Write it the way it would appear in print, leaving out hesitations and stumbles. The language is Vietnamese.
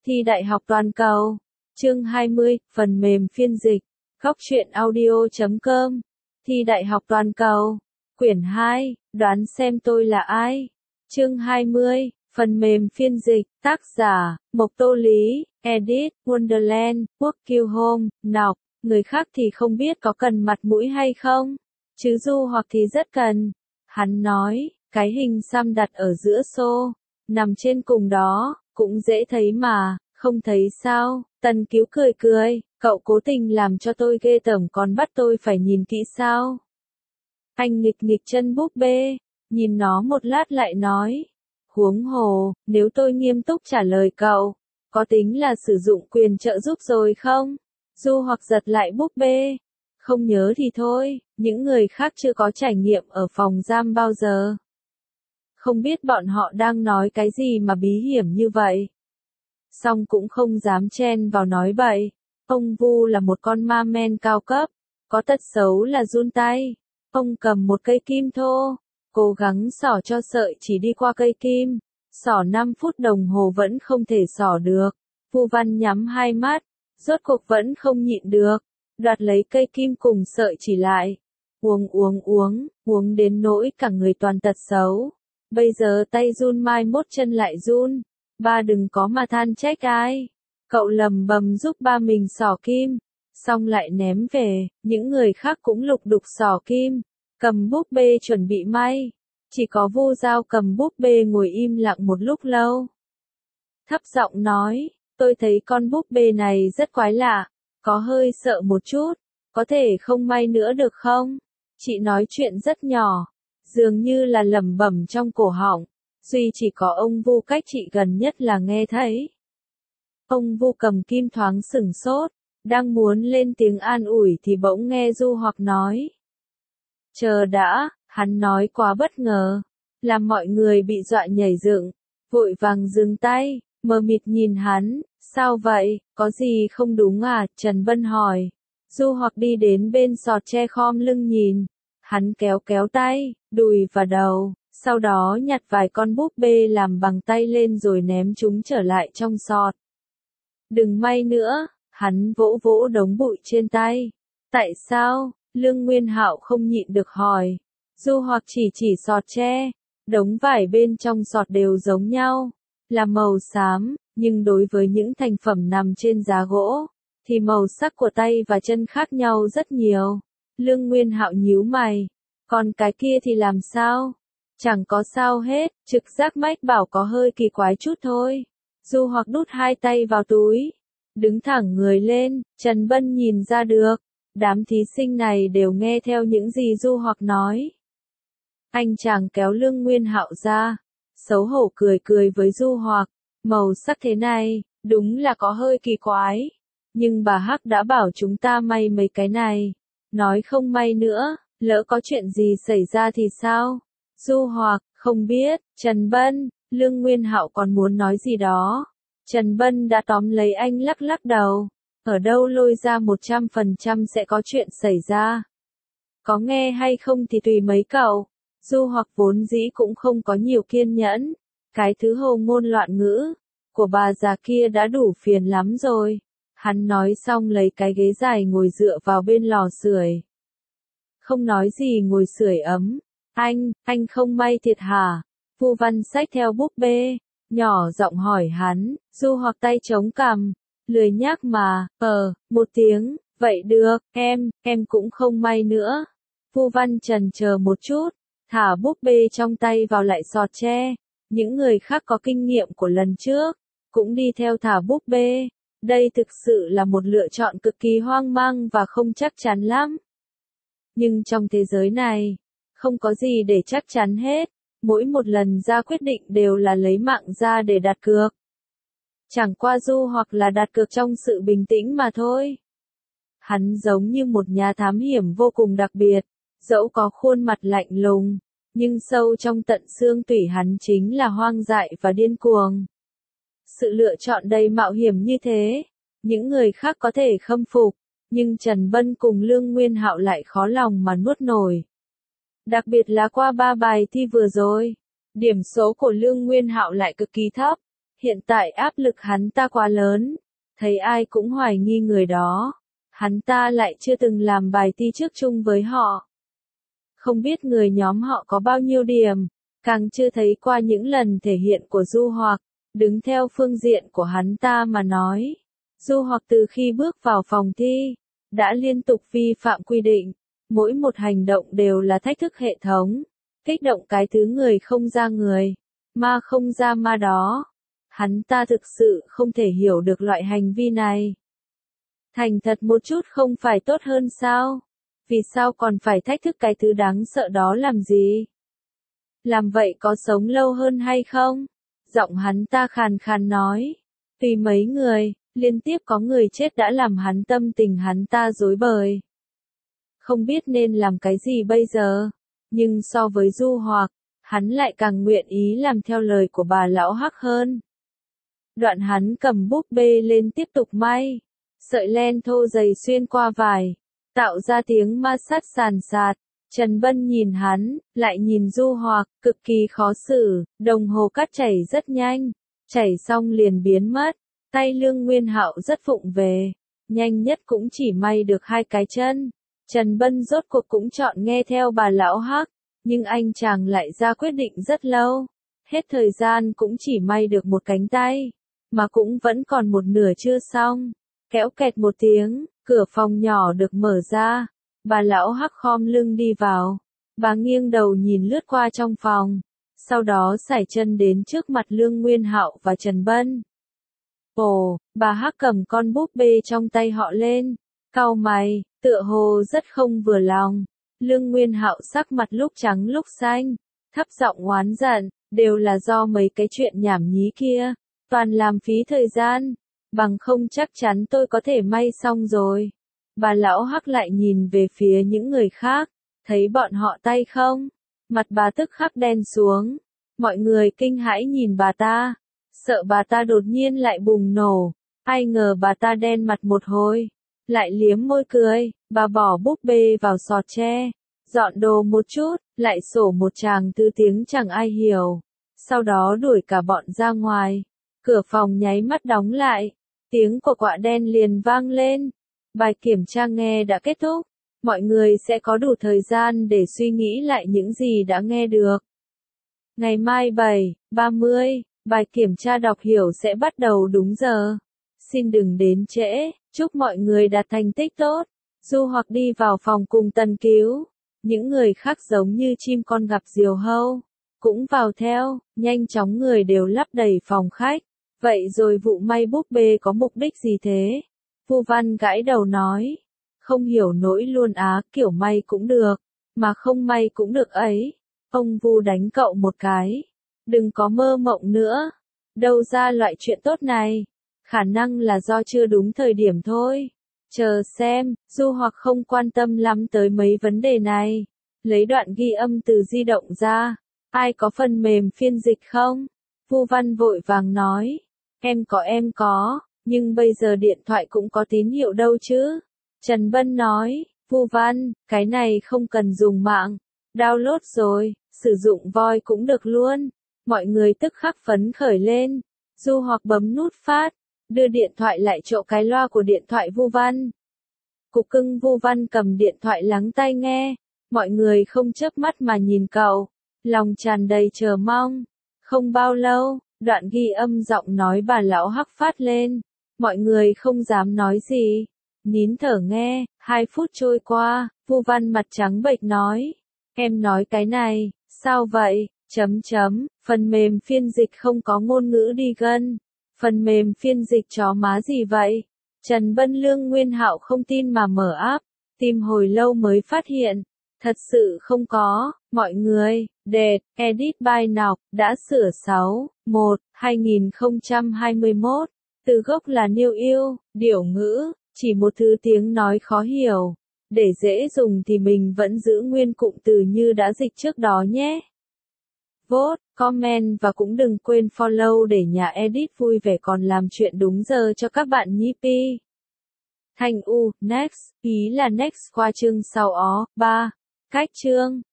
Thi đại học toàn cầu. Chương 20, phần mềm phiên dịch. Góc truyện audio.com. Thi đại học toàn cầu. Quyển 2, đoán xem tôi là ai. Chương 20, phần mềm phiên dịch. Tác giả, Mộc Tô Lý, Edit, Wonderland, Quốc Kiêu Home, Nọc. Người khác thì không biết có cần mặt mũi hay không. Chứ Du Hoặc thì rất cần. Hắn nói, cái hình xăm đặt ở giữa xô, nằm trên cùng đó, cũng dễ thấy mà, không thấy sao. Tần Cứu cười cười, cậu cố tình làm cho tôi ghê tởm còn bắt tôi phải nhìn kỹ sao. Anh nghịch nghịch chân búp bê, nhìn nó một lát lại nói. Huống hồ, nếu tôi nghiêm túc trả lời cậu, có tính là sử dụng quyền trợ giúp rồi không? Du Hoặc giật lại búp bê. Không nhớ thì thôi, những người khác chưa có trải nghiệm ở phòng giam bao giờ. Không biết bọn họ đang nói cái gì mà bí hiểm như vậy. Song cũng không dám chen vào nói bậy. Ông Vu là một con ma men cao cấp, có tật xấu là run tay. Ông cầm một cây kim thô, cố gắng xỏ cho sợi chỉ đi qua cây kim. Xỏ 5 phút đồng hồ vẫn không thể xỏ được. Vu Văn nhắm hai mắt, rốt cuộc vẫn không nhịn được. Đoạt lấy cây kim cùng sợi chỉ lại. Uống đến nỗi cả người toàn tật xấu. Bây giờ tay run mai mốt chân lại run. Ba đừng có mà than trách ai. Cậu lầm bầm giúp ba mình xỏ kim. Xong lại ném về, những người khác cũng lục đục xỏ kim. Cầm búp bê chuẩn bị may. Chỉ có Vu Dao cầm búp bê ngồi im lặng một lúc lâu. Thấp giọng nói, tôi thấy con búp bê này rất quái lạ. Có hơi sợ một chút, có thể không may nữa được không? Chị nói chuyện rất nhỏ, dường như là lẩm bẩm trong cổ họng, duy chỉ có ông Vu cách chị gần nhất là nghe thấy. Ông Vu cầm kim thoáng sửng sốt, đang muốn lên tiếng an ủi thì bỗng nghe Du Hoặc nói. Chờ đã, hắn nói quá bất ngờ, làm mọi người bị dọa nhảy dựng, vội vàng dừng tay, mờ mịt nhìn hắn. Sao vậy, có gì không đúng à? Trần Bân hỏi. Du Hoặc đi đến bên sọt tre khom lưng nhìn. Hắn kéo kéo tay, đùi và đầu, sau đó nhặt vài con búp bê làm bằng tay lên rồi ném chúng trở lại trong sọt. Đừng may nữa, hắn vỗ vỗ đống bụi trên tay. Tại sao? Lương Nguyên Hạo không nhịn được hỏi. Du Hoặc chỉ sọt tre, đống vải bên trong sọt đều giống nhau, là màu xám. Nhưng đối với những thành phẩm nằm trên giá gỗ, thì màu sắc của tay và chân khác nhau rất nhiều. Lương Nguyên Hạo nhíu mày. Còn cái kia thì làm sao? Chẳng có sao hết, trực giác mách bảo có hơi kỳ quái chút thôi. Du Hoặc đút hai tay vào túi, đứng thẳng người lên, Trần Bân nhìn ra được. Đám thí sinh này đều nghe theo những gì Du Hoặc nói. Anh chàng kéo Lương Nguyên Hạo ra, xấu hổ cười cười với Du Hoặc. Màu sắc thế này, đúng là có hơi kỳ quái. Nhưng bà Hắc đã bảo chúng ta may mấy cái này. Nói không may nữa, lỡ có chuyện gì xảy ra thì sao? Du Hoặc, không biết, Trần Bân, Lương Nguyên Hạo còn muốn nói gì đó. Trần Bân đã tóm lấy anh lắc lắc đầu. Ở đâu lôi ra 100% sẽ có chuyện xảy ra. Có nghe hay không thì tùy mấy cậu. Du Hoặc vốn dĩ cũng không có nhiều kiên nhẫn. Cái thứ hồ ngôn loạn ngữ của bà già kia đã đủ phiền lắm rồi. Hắn nói xong lấy cái ghế dài ngồi dựa vào bên lò sưởi. Không nói gì ngồi sưởi ấm. Anh không may thiệt hả? Vu Văn xách theo búp bê, nhỏ giọng hỏi hắn. Du Hoặc tay chống cằm, lười nhác mà. Một tiếng, vậy được, em cũng không may nữa. Vu Văn chần chờ một chút, thả búp bê trong tay vào lại sọt tre. Những người khác có kinh nghiệm của lần trước, cũng đi theo thả búp bê. Đây thực sự là một lựa chọn cực kỳ hoang mang và không chắc chắn lắm. Nhưng trong thế giới này, không có gì để chắc chắn hết. Mỗi một lần ra quyết định đều là lấy mạng ra để đặt cược. Chẳng qua Du Hoặc là đặt cược trong sự bình tĩnh mà thôi. Hắn giống như một nhà thám hiểm vô cùng đặc biệt, dẫu có khuôn mặt lạnh lùng. Nhưng sâu trong tận xương tủy hắn chính là hoang dại và điên cuồng. Sự lựa chọn đầy mạo hiểm như thế, những người khác có thể khâm phục, nhưng Trần Bân cùng Lương Nguyên Hạo lại khó lòng mà nuốt nổi. Đặc biệt là qua 3 bài thi vừa rồi, điểm số của Lương Nguyên Hạo lại cực kỳ thấp. Hiện tại áp lực hắn ta quá lớn, thấy ai cũng hoài nghi người đó. Hắn ta lại chưa từng làm bài thi trước chung với họ. Không biết người nhóm họ có bao nhiêu điểm, càng chưa thấy qua những lần thể hiện của Du Hoặc. Đứng theo phương diện của hắn ta mà nói, Du Hoặc từ khi bước vào phòng thi, đã liên tục vi phạm quy định. Mỗi một hành động đều là thách thức hệ thống, kích động cái thứ người không ra người, ma không ra ma đó. Hắn ta thực sự không thể hiểu được loại hành vi này. Thành thật một chút không phải tốt hơn sao? Vì sao còn phải thách thức cái thứ đáng sợ đó làm gì? Làm vậy có sống lâu hơn hay không? Giọng hắn ta khàn khàn nói. Vì mấy người, liên tiếp có người chết đã làm hắn tâm tình hắn ta rối bời. Không biết nên làm cái gì bây giờ. Nhưng so với Du Hoặc, hắn lại càng nguyện ý làm theo lời của bà lão Hắc hơn. Đoạn hắn cầm búp bê lên tiếp tục may. Sợi len thô dày xuyên qua vải, tạo ra tiếng ma sát sàn sạt. Trần Bân nhìn hắn, lại nhìn Du Hoặc, cực kỳ khó xử. Đồng hồ cát chảy rất nhanh, chảy xong liền biến mất. Tay Lương Nguyên Hạo rất vụng về, nhanh nhất cũng chỉ may được 2 cái chân. Trần Bân rốt cuộc cũng chọn nghe theo bà lão Hắc, nhưng anh chàng lại ra quyết định rất lâu. Hết thời gian cũng chỉ may được 1 cánh tay, mà cũng vẫn còn một nửa chưa xong. Kéo kẹt một tiếng, cửa phòng nhỏ được mở ra. Bà lão Hắc khom lưng đi vào. Bà nghiêng đầu nhìn lướt qua trong phòng, sau đó sải chân đến trước mặt Lương Nguyên Hạo và Trần Bân. Ồ, bà Hắc cầm con búp bê trong tay họ lên, cau mày, tựa hồ rất không vừa lòng. Lương Nguyên Hạo sắc mặt lúc trắng lúc xanh, thấp giọng oán giận, đều là do mấy cái chuyện nhảm nhí kia, toàn làm phí thời gian, bằng không chắc chắn tôi có thể may xong rồi. Bà lão Hắc lại nhìn về phía những người khác, thấy bọn họ tay không? Mặt bà tức khắc đen xuống, mọi người kinh hãi nhìn bà ta, sợ bà ta đột nhiên lại bùng nổ, ai ngờ bà ta đen mặt một hồi, lại liếm môi cười, bà bỏ búp bê vào sọt tre, dọn đồ một chút, lại sổ một tràng thứ tiếng chẳng ai hiểu, sau đó đuổi cả bọn ra ngoài, cửa phòng nháy mắt đóng lại, tiếng của quạ đen liền vang lên, bài kiểm tra nghe đã kết thúc, mọi người sẽ có đủ thời gian để suy nghĩ lại những gì đã nghe được. Ngày mai 7:30, bài kiểm tra đọc hiểu sẽ bắt đầu đúng giờ. Xin đừng đến trễ, chúc mọi người đạt thành tích tốt. Du Hoặc đi vào phòng cùng Tần Cứu. Những người khác giống như chim con gặp diều hâu, cũng vào theo, nhanh chóng người đều lắp đầy phòng khách. Vậy rồi vụ may búp bê có mục đích gì thế? Vu Văn gãi đầu nói. Không hiểu nổi luôn á, kiểu may cũng được, mà không may cũng được ấy. Ông Vu đánh cậu một cái. Đừng có mơ mộng nữa. Đâu ra loại chuyện tốt này. Khả năng là do chưa đúng thời điểm thôi. Chờ xem, Du Hoặc không quan tâm lắm tới mấy vấn đề này. Lấy đoạn ghi âm từ di động ra. Ai có phần mềm phiên dịch không? Vu Văn vội vàng nói. Em có, nhưng bây giờ điện thoại cũng có tín hiệu đâu chứ. Trần Bân nói, Vu Văn, cái này không cần dùng mạng. Download rồi, sử dụng voi cũng được luôn. Mọi người tức khắc phấn khởi lên. Du Hoặc bấm nút phát, đưa điện thoại lại chỗ cái loa của điện thoại Vu Văn. Cục cưng Vu Văn cầm điện thoại lắng tai nghe. Mọi người không chớp mắt mà nhìn cậu, lòng tràn đầy chờ mong. Không bao lâu, đoạn ghi âm giọng nói bà lão Hắc phát lên. Mọi người không dám nói gì, nín thở nghe. 2 phút trôi qua, Vu Văn mặt trắng bệch nói. Em nói cái này, sao vậy? Phần mềm phiên dịch không có ngôn ngữ đi gân. Phần mềm phiên dịch chó má gì vậy? Trần Bân Lương Nguyên Hạo không tin mà mở app, tìm hồi lâu mới phát hiện. Thật sự không có, mọi người, edit by Nọc, đã sửa 6/1/2021. Từ gốc là New Yêu, điểu ngữ, chỉ một thứ tiếng nói khó hiểu. Để dễ dùng thì mình vẫn giữ nguyên cụm từ như đã dịch trước đó nhé. Vote, comment và cũng đừng quên follow để nhà edit vui vẻ còn làm chuyện đúng giờ cho các bạn nhí pi. Thành U, next, ý là next qua chương sau ó, 3. Cách chương